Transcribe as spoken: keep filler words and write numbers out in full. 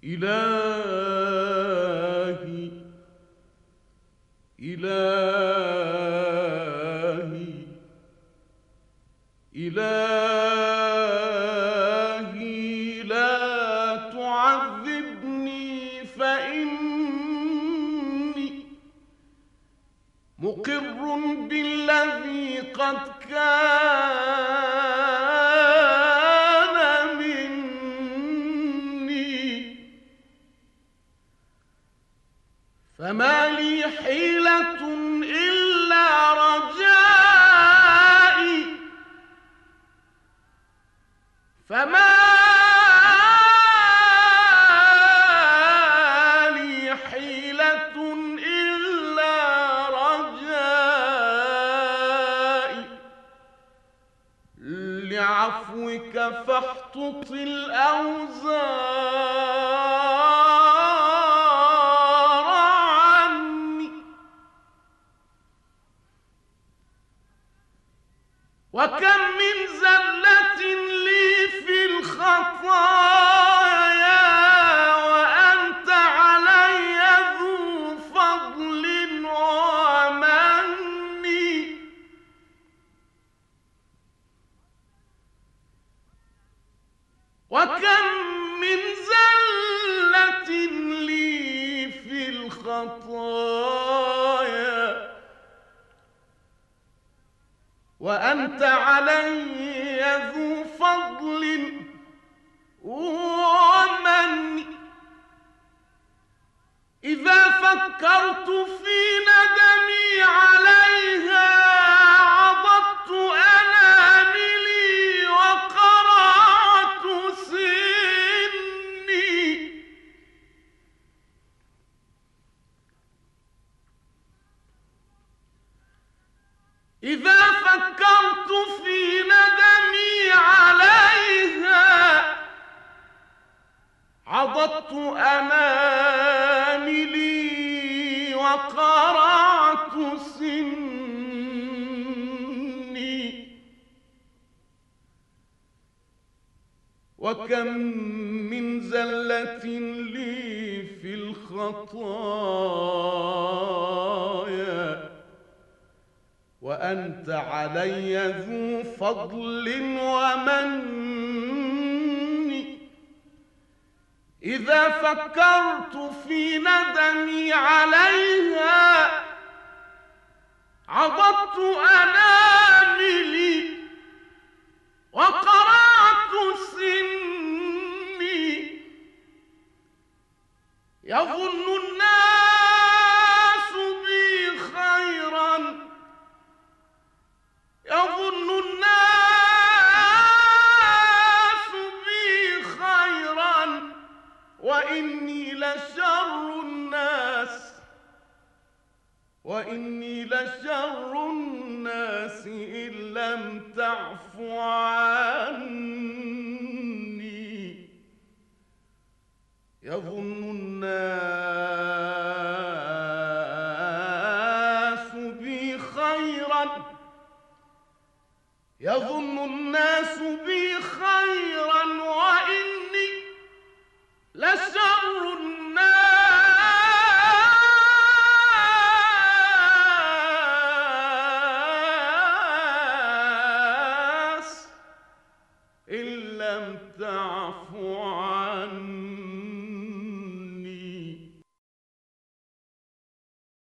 إلهي إلهي إلهي لا تعذبني فإني مقر بالذي قد كان مني، فما لي حيلة إلا رجائي، فما لي حيلة إلا رجائي، لعفوك فاحطط الأوزار عني، وكم من زلة لي في الخطايا وأنت علي ذو فضل ومن، وكم من زلة لي في الخطايا وأنت علي ذو فضل ومن، إذا فكرت في ندمي عليها عضدت أناملي وقرعت سني، إذا فكرت في ندمي عليها عضدت أناملي وقرعت سني، وكم من زلة لي في الخطايا وأنت علي ذو فضل ومن، إذا فكرت في ندمي عليها عضدت أناملي وقرعت سني، يظن الناس بي خيرا، يظن الناس بي خيرا وإني لشر الناس، وإني لشر الناس إن لم تعف عني، يظن الناس بي خيرا، يظن